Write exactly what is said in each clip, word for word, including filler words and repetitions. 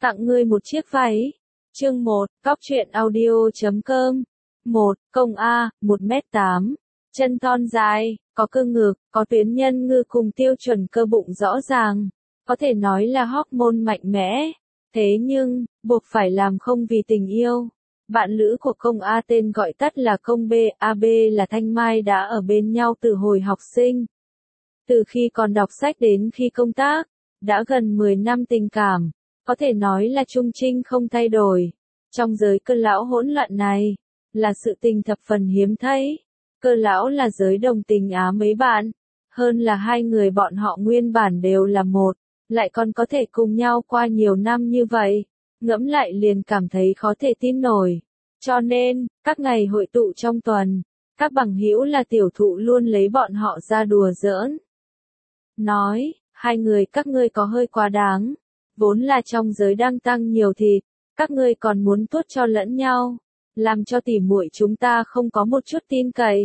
Tặng ngươi một chiếc váy. Chương một, cóc truyện audio chấm com. một. Công A, một mét tám. Chân thon dài, có cơ ngực, có tuyến nhân ngư cùng tiêu chuẩn cơ bụng rõ ràng. Có thể nói là hormone mạnh mẽ. Thế nhưng, buộc phải làm không vì tình yêu. Bạn lữ của công A tên gọi tắt là công B, a bê là Thanh Mai đã ở bên nhau từ hồi học sinh. Từ khi còn đọc sách đến khi công tác, đã gần mười năm tình cảm, có thể nói là trung trinh không thay đổi. Trong giới cơ lão hỗn loạn này, là sự tình thập phần hiếm thấy. Cơ lão là giới đồng tình á mấy bạn, hơn là hai người bọn họ nguyên bản đều là một, lại còn có thể cùng nhau qua nhiều năm như vậy. Ngẫm lại liền cảm thấy khó thể tin nổi. Cho nên, các ngày hội tụ trong tuần, các bằng hữu là tiểu thụ luôn lấy bọn họ ra đùa giỡn. Nói, hai người các ngươi có hơi quá đáng, vốn là trong giới đang tăng nhiều thịt, các ngươi còn muốn tuốt cho lẫn nhau, làm cho tỉ muội chúng ta không có một chút tin cậy.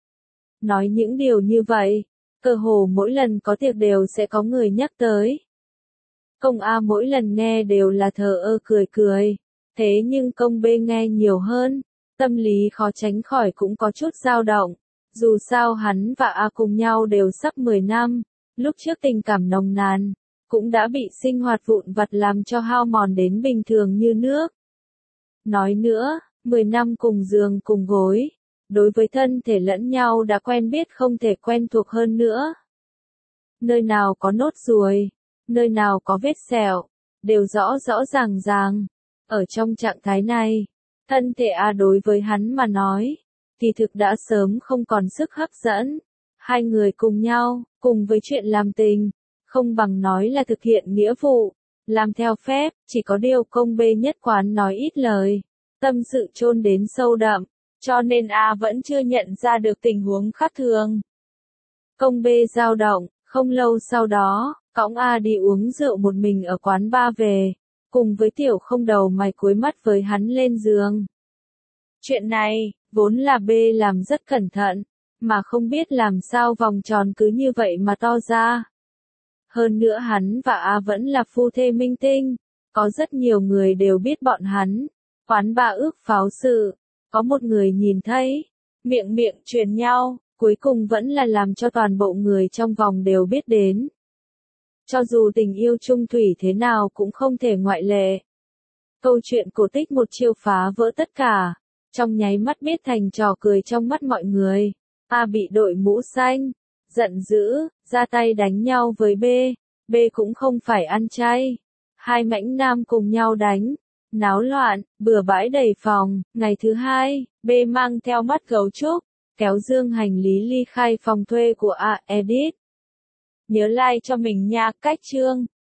Nói những điều như vậy, cơ hồ mỗi lần có tiệc đều sẽ có người nhắc tới. Công A mỗi lần nghe đều là thờ ơ cười cười, thế nhưng công B nghe nhiều hơn, tâm lý khó tránh khỏi cũng có chút dao động. Dù sao hắn và A cùng nhau đều sắp mười năm, lúc trước tình cảm nồng nàn, cũng đã bị sinh hoạt vụn vặt làm cho hao mòn đến bình thường như nước. Nói nữa, mười năm cùng giường cùng gối, đối với thân thể lẫn nhau đã quen biết không thể quen thuộc hơn nữa. Nơi nào có nốt ruồi, nơi nào có vết sẹo, đều rõ rõ ràng ràng. Ở trong trạng thái này, thân thể A đối với hắn mà nói, thì thực đã sớm không còn sức hấp dẫn. Hai người cùng nhau, cùng với chuyện làm tình, không bằng nói là thực hiện nghĩa vụ, làm theo phép, chỉ có điều công B nhất quán nói ít lời, tâm sự chôn đến sâu đậm, cho nên A vẫn chưa nhận ra được tình huống khác thường. Công B dao động, không lâu sau đó, cõng A đi uống rượu một mình ở quán bar về, cùng với tiểu không đầu mày cuối mắt với hắn lên giường. Chuyện này, vốn là B làm rất cẩn thận, mà không biết làm sao vòng tròn cứ như vậy mà to ra. Hơn nữa hắn và A vẫn là phu thê minh tinh, có rất nhiều người đều biết bọn hắn, quán bar ước pháo sự, có một người nhìn thấy, miệng miệng truyền nhau, cuối cùng vẫn là làm cho toàn bộ người trong vòng đều biết đến. Cho dù tình yêu chung thủy thế nào cũng không thể ngoại lệ. Câu chuyện cổ tích một chiêu phá vỡ tất cả, trong nháy mắt biết thành trò cười trong mắt mọi người. A bị đội mũ xanh, giận dữ, ra tay đánh nhau với B, B cũng không phải ăn chay. Hai mãnh nam cùng nhau đánh, náo loạn, bừa bãi đầy phòng. Ngày thứ hai, B mang theo mắt gấu trúc, kéo dương hành lý ly khai phòng thuê của A edit. Nhớ like cho mình nha, cách chương.